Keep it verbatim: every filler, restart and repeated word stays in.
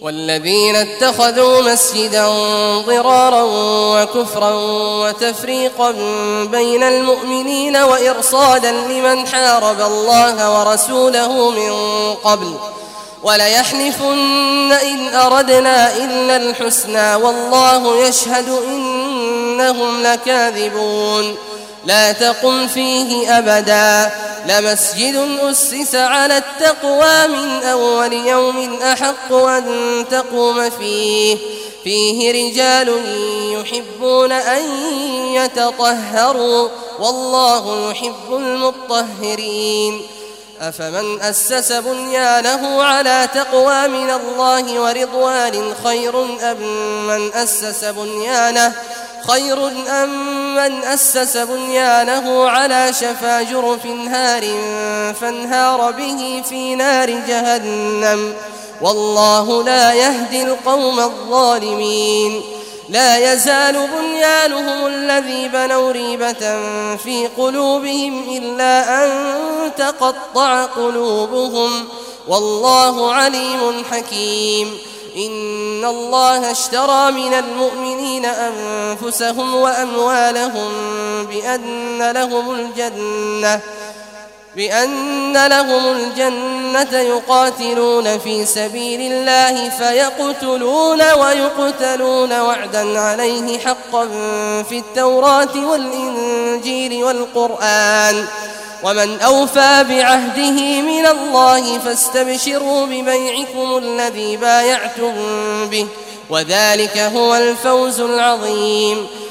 والذين اتخذوا مسجدا ضرارا وكفرا وتفريقا بين المؤمنين وإرصادا لمن حارب الله ورسوله من قبل وليحلفن إن أردنا إلا الحسنى والله يشهد إنهم لكاذبون لا تقم فيه أبدا لمسجد أسس على التقوى من أول يوم أحق أن تقوم فيه فيه رجال يحبون أن يتطهروا والله يحب المطهرين أفمن أسس بنيانه على تقوى من الله ورضوان خير أم من أسس بنيانه خير أم من أسس بنيانه على شفا جرف هار فانهار به في نار جهنم والله لا يهدي القوم الظالمين لا يزال بنيانهم الذي بنوا ريبة في قلوبهم إلا أن تقطع قلوبهم والله عليم حكيم إن الله اشترى من المؤمنين أنفسهم وأموالهم بأن لهم الجنة بأن لهم الجنة يقاتلون في سبيل الله فيقتلون ويقتلون وعدا عليه حقا في التوراة والإنجيل والقرآن ومن أوفى بعهده من الله فاستبشروا ببيعكم الذي بايعتم به وذلك هو الفوز العظيم